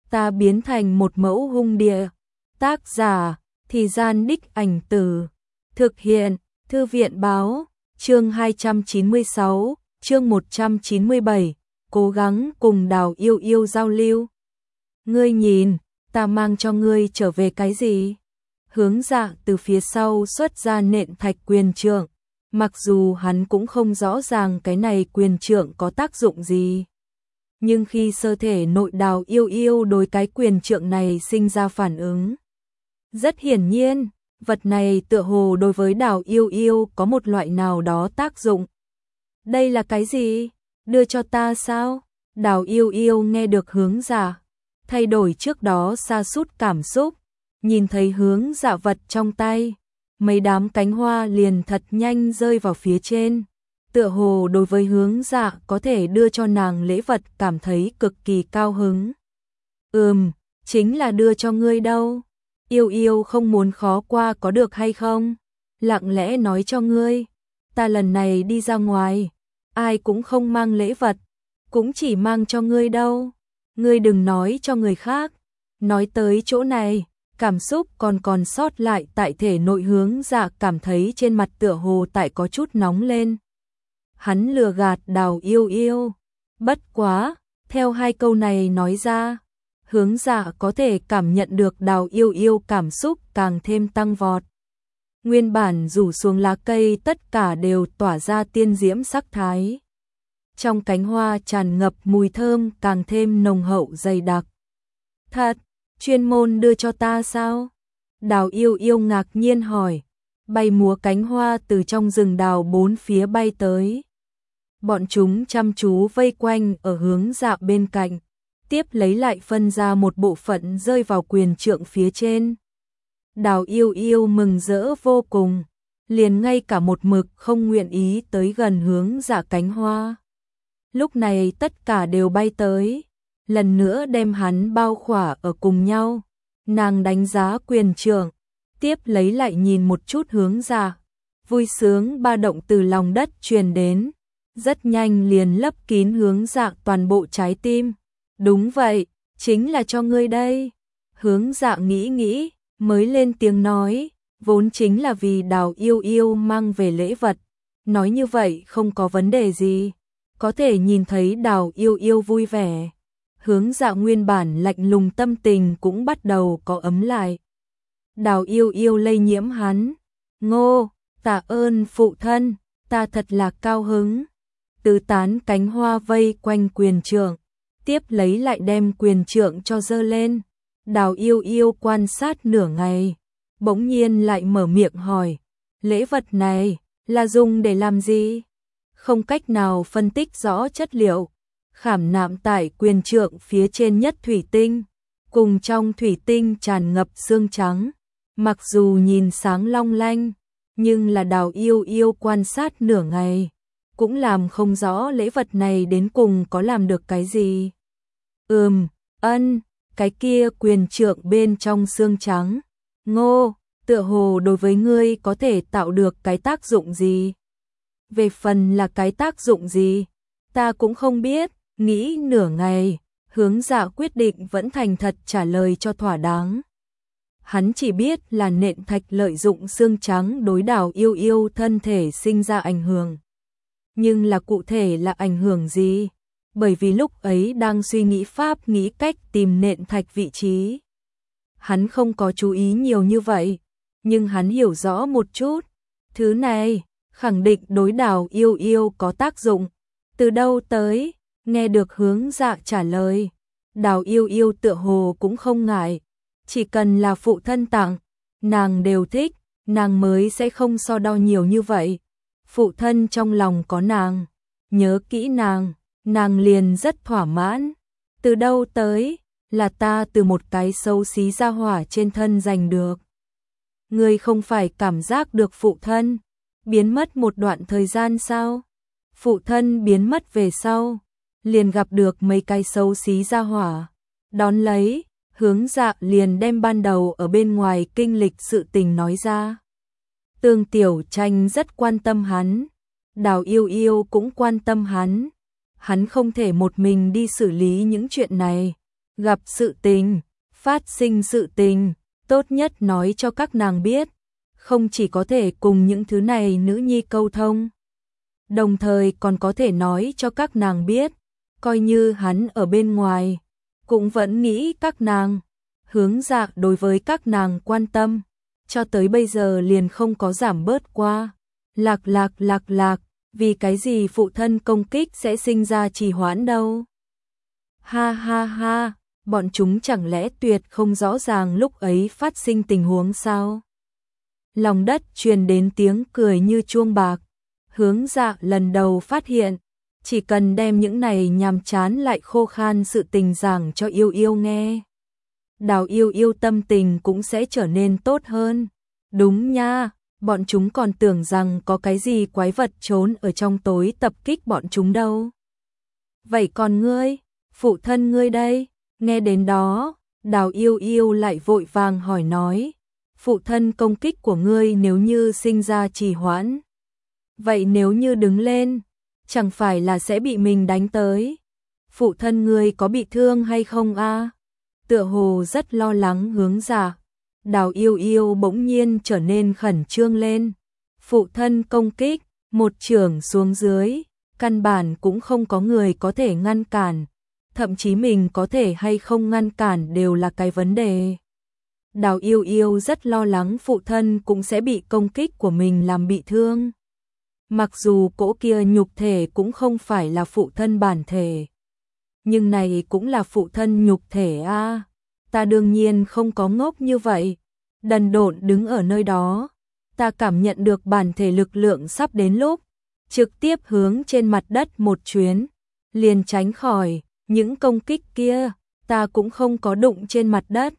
ta biến thành một mẫu hung địa. Tác giả, Thì Gian Đích Ảnh Tử. Thực hiện, Thư viện Báo. Chương 296, chương 197, cố gắng cùng Đào Yêu Yêu giao lưu. Ngươi nhìn, ta mang cho ngươi trở về cái gì? Hướng Dạ từ phía sau xuất ra nện thạch quyền trượng, mặc dù hắn cũng không rõ ràng cái này quyền trượng có tác dụng gì. Nhưng khi sơ thể nội Đào Yêu Yêu đối cái quyền trượng này sinh ra phản ứng. Rất hiển nhiên, vật này tựa hồ đối với Đào Yêu Yêu có một loại nào đó tác dụng. Đây là cái gì? Đưa cho ta sao? Đào Yêu Yêu nghe được Hướng Dạ thay đổi trước đó sa sút cảm xúc, nhìn thấy Hướng Dạ vật trong tay, mấy đám cánh hoa liền thật nhanh rơi vào phía trên. Tựa hồ đối với Hướng Dạ có thể đưa cho nàng lễ vật cảm thấy cực kỳ cao hứng. Chính là đưa cho ngươi đâu. Yêu Yêu không muốn khó qua có được hay không? Lặng lẽ nói cho ngươi, ta lần này đi ra ngoài, ai cũng không mang lễ vật, cũng chỉ mang cho ngươi đâu. Ngươi đừng nói cho người khác. Nói tới chỗ này, cảm xúc còn sót lại tại thể nội Hướng Dạ cảm thấy trên mặt tựa hồ tại có chút nóng lên. Hắn lừa gạt Đào Yêu Yêu. Bất quá, theo hai câu này nói ra, Hướng Dạ có thể cảm nhận được Đào Yêu Yêu cảm xúc càng thêm tăng vọt. Nguyên bản rủ xuống lá cây tất cả đều tỏa ra tiên diễm sắc thái. Trong cánh hoa tràn ngập mùi thơm càng thêm nồng hậu dày đặc. Thật, chuyên môn đưa cho ta sao? Đào Yêu Yêu ngạc nhiên hỏi. Bay múa cánh hoa từ trong rừng đào bốn phía bay tới. Bọn chúng chăm chú vây quanh ở Hướng Dạ bên cạnh, tiếp lấy lại phân ra một bộ phận rơi vào quyền trượng phía trên. Đào Yêu Yêu mừng rỡ vô cùng, liền ngay cả một mực không nguyện ý tới gần Hướng Dạ cánh hoa. Lúc này tất cả đều bay tới, lần nữa đem hắn bao khỏa ở cùng nhau. Nàng đánh giá quyền trượng, tiếp lấy lại nhìn một chút Hướng Dạ. Vui sướng ba động từ lòng đất truyền đến, rất nhanh liền lấp kín Hướng Dạ toàn bộ trái tim. Đúng vậy, chính là cho ngươi đây. Hướng Dạ nghĩ, mới lên tiếng nói, vốn chính là vì Đào Yêu Yêu mang về lễ vật. Nói như vậy không có vấn đề gì, có thể nhìn thấy Đào Yêu Yêu vui vẻ. Hướng Dạ nguyên bản lạnh lùng tâm tình cũng bắt đầu có ấm lại. Đào Yêu Yêu lây nhiễm hắn. Ngô, tạ ơn phụ thân, ta thật là cao hứng. Tứ tán cánh hoa vây quanh quyền trượng, tiếp lấy lại đem quyền trượng cho dơ lên. Đào Yêu Yêu quan sát nửa ngày, bỗng nhiên lại mở miệng hỏi, lễ vật này là dùng để làm gì? Không cách nào phân tích rõ chất liệu, khảm nạm tại quyền trượng phía trên nhất thủy tinh, cùng trong thủy tinh tràn ngập xương trắng. Mặc dù nhìn sáng long lanh, nhưng là Đào Yêu Yêu quan sát nửa ngày, cũng làm không rõ lễ vật này đến cùng có làm được cái gì. Cái kia quyền trượng bên trong xương trắng. Ngô, tựa hồ đối với ngươi có thể tạo được cái tác dụng gì? Về phần là cái tác dụng gì, ta cũng không biết. Nghĩ nửa ngày, Hướng Dạ quyết định vẫn thành thật trả lời cho thỏa đáng. Hắn chỉ biết là nện thạch lợi dụng xương trắng đối Đào Yêu Yêu thân thể sinh ra ảnh hưởng. Nhưng là cụ thể là ảnh hưởng gì? Bởi vì lúc ấy đang suy nghĩ pháp nghĩ cách tìm nện thạch vị trí. Hắn không có chú ý nhiều như vậy, nhưng hắn hiểu rõ một chút. Thứ này, khẳng định đối Đào Yêu Yêu có tác dụng. Từ đâu tới? Nghe được Hướng Dạ trả lời, Đào Yêu Yêu tựa hồ cũng không ngại. Chỉ cần là phụ thân tặng, nàng đều thích, nàng mới sẽ không so đo nhiều như vậy. Phụ thân trong lòng có nàng, nhớ kỹ nàng liền rất thỏa mãn. Từ đâu tới? Là ta từ một cái xấu xí gia hỏa trên thân giành được. Ngươi không phải cảm giác được phụ thân biến mất một đoạn thời gian sao? Phụ thân biến mất về sau, liền gặp được mấy cái xấu xí gia hỏa. Đón lấy, Hướng Dạ liền đem ban đầu ở bên ngoài kinh lịch sự tình nói ra. Tương Tiểu Tranh rất quan tâm hắn, Đào Yêu Yêu cũng quan tâm hắn. Hắn không thể một mình đi xử lý những chuyện này, gặp sự tình, phát sinh sự tình, tốt nhất nói cho các nàng biết, không chỉ có thể cùng những thứ này nữ nhi câu thông, đồng thời còn có thể nói cho các nàng biết, coi như hắn ở bên ngoài, cũng vẫn nghĩ các nàng. Hướng Dạ đối với các nàng quan tâm, cho tới bây giờ liền không có giảm bớt qua. Lạc, vì cái gì phụ thân công kích sẽ sinh ra trì hoãn đâu? Ha ha ha, bọn chúng chẳng lẽ tuyệt không rõ ràng lúc ấy phát sinh tình huống sao? Lòng đất truyền đến tiếng cười như chuông bạc. Hướng Dạ lần đầu phát hiện, chỉ cần đem những này nhàm chán lại khô khan sự tình giảng cho Yêu Yêu nghe, Đào Yêu Yêu tâm tình cũng sẽ trở nên tốt hơn. Đúng nha, bọn chúng còn tưởng rằng có cái gì quái vật trốn ở trong tối tập kích bọn chúng đâu. Vậy còn ngươi, phụ thân ngươi đây? Nghe đến đó, Đào Yêu Yêu lại vội vàng hỏi nói, phụ thân công kích của ngươi nếu như sinh ra trì hoãn, vậy nếu như đứng lên, chẳng phải là sẽ bị mình đánh tới? Phụ thân ngươi có bị thương hay không a? Tựa hồ rất lo lắng Hướng Dạ. Đào Yêu Yêu bỗng nhiên trở nên khẩn trương lên. Phụ thân công kích, một chưởng xuống dưới, căn bản cũng không có người có thể ngăn cản, thậm chí mình có thể hay không ngăn cản đều là cái vấn đề. Đào Yêu Yêu rất lo lắng phụ thân cũng sẽ bị công kích của mình làm bị thương. Mặc dù cỗ kia nhục thể cũng không phải là phụ thân bản thể, nhưng này cũng là phụ thân nhục thể a. Ta đương nhiên không có ngốc như vậy. Đần độn đứng ở nơi đó, ta cảm nhận được bản thể lực lượng sắp đến lúc, trực tiếp hướng trên mặt đất một chuyến, liền tránh khỏi những công kích kia, ta cũng không có đụng trên mặt đất.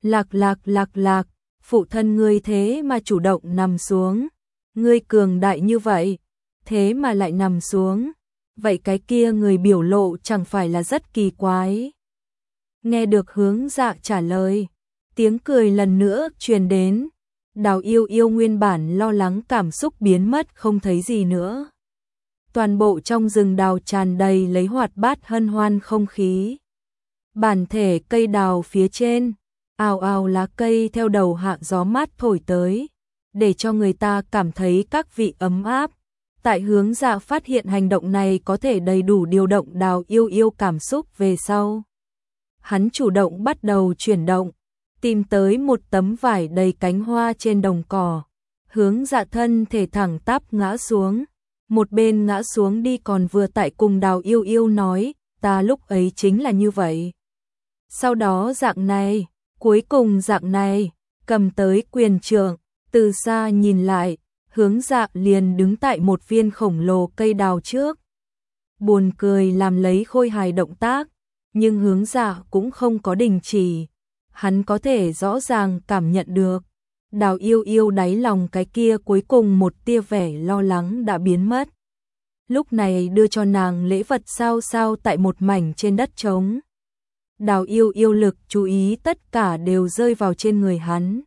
Lạc, phụ thân ngươi thế mà chủ động nằm xuống, ngươi cường đại như vậy, thế mà lại nằm xuống, vậy cái kia người biểu lộ chẳng phải là rất kỳ quái. Nghe được Hướng Dạ trả lời, tiếng cười lần nữa truyền đến. Đào Yêu Yêu nguyên bản lo lắng cảm xúc biến mất không thấy gì nữa. Toàn bộ trong rừng đào tràn đầy lấy hoạt bát hân hoan không khí. Bản thể cây đào phía trên, ào ào lá cây theo đầu hạ gió mát thổi tới, để cho người ta cảm thấy các vị ấm áp. Tại Hướng Dạ phát hiện hành động này có thể đầy đủ điều động Đào Yêu Yêu cảm xúc về sau, hắn chủ động bắt đầu chuyển động, tìm tới một tấm vải đầy cánh hoa trên đồng cỏ. Hướng Dạ thân thể thẳng tắp ngã xuống, một bên ngã xuống đi còn vừa tại cùng Đào Yêu Yêu nói, ta lúc ấy chính là như vậy. Sau đó dạng này, cuối cùng dạng này, cầm tới quyền trượng, từ xa nhìn lại, Hướng Dạ liền đứng tại một viên khổng lồ cây đào trước. Buồn cười làm lấy khôi hài động tác, nhưng Hướng Dạ cũng không có đình chỉ. Hắn có thể rõ ràng cảm nhận được, Đào Yêu Yêu đáy lòng cái kia cuối cùng một tia vẻ lo lắng đã biến mất. Lúc này đưa cho nàng lễ vật sao tại một mảnh trên đất trống. Đào Yêu Yêu lực chú ý tất cả đều rơi vào trên người hắn.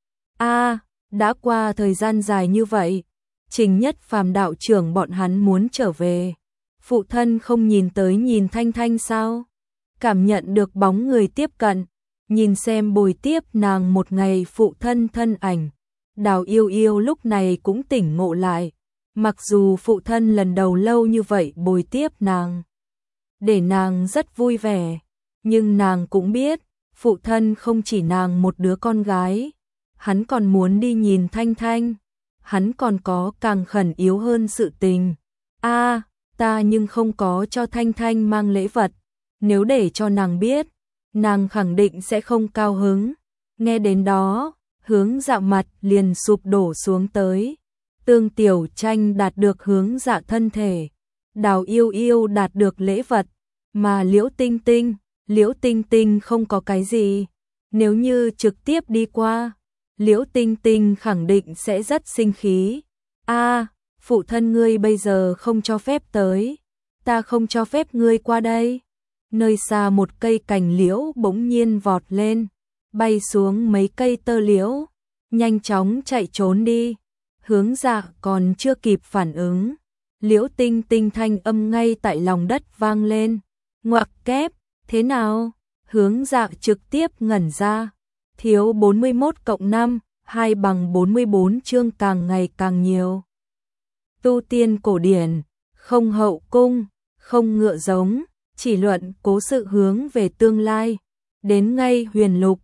Đã qua thời gian dài như vậy, Trình Nhất Phàm đạo trưởng bọn hắn muốn trở về. Phụ thân không nhìn tới nhìn Thanh Thanh sao? Cảm nhận được bóng người tiếp cận, nhìn xem bồi tiếp nàng một ngày phụ thân thân ảnh. Đào Yêu Yêu lúc này cũng tỉnh ngộ lại. Mặc dù phụ thân lần đầu lâu như vậy bồi tiếp nàng, để nàng rất vui vẻ, nhưng nàng cũng biết, phụ thân không chỉ nàng một đứa con gái. Hắn còn muốn đi nhìn Thanh Thanh, hắn còn có càng khẩn yếu hơn sự tình. Ta nhưng không có cho Thanh Thanh mang lễ vật, nếu để cho nàng biết, nàng khẳng định sẽ không cao hứng. Nghe đến đó, Hướng Dạ mặt liền sụp đổ xuống tới. Tương Tiểu Tranh đạt được Hướng Dạ thân thể, Đào Yêu Yêu đạt được lễ vật, mà Liễu Tinh Tinh không có cái gì. Nếu như trực tiếp đi qua, Liễu Tinh Tinh khẳng định sẽ rất sinh khí. Phụ thân ngươi bây giờ không cho phép tới, ta không cho phép ngươi qua đây. Nơi xa một cây cành liễu bỗng nhiên vọt lên, bay xuống mấy cây tơ liễu, nhanh chóng chạy trốn đi. Hướng Dạ còn chưa kịp phản ứng, Liễu Tinh Tinh thanh âm ngay tại lòng đất vang lên. Ngoặc kép, thế nào? Hướng Dạ trực tiếp ngẩn ra, thiếu 41 cộng 5, 2 bằng 44 chương càng ngày càng nhiều. Tu tiên cổ điển, không hậu cung, không ngựa giống, chỉ luận cố sự hướng về tương lai. Đến ngay huyền lục,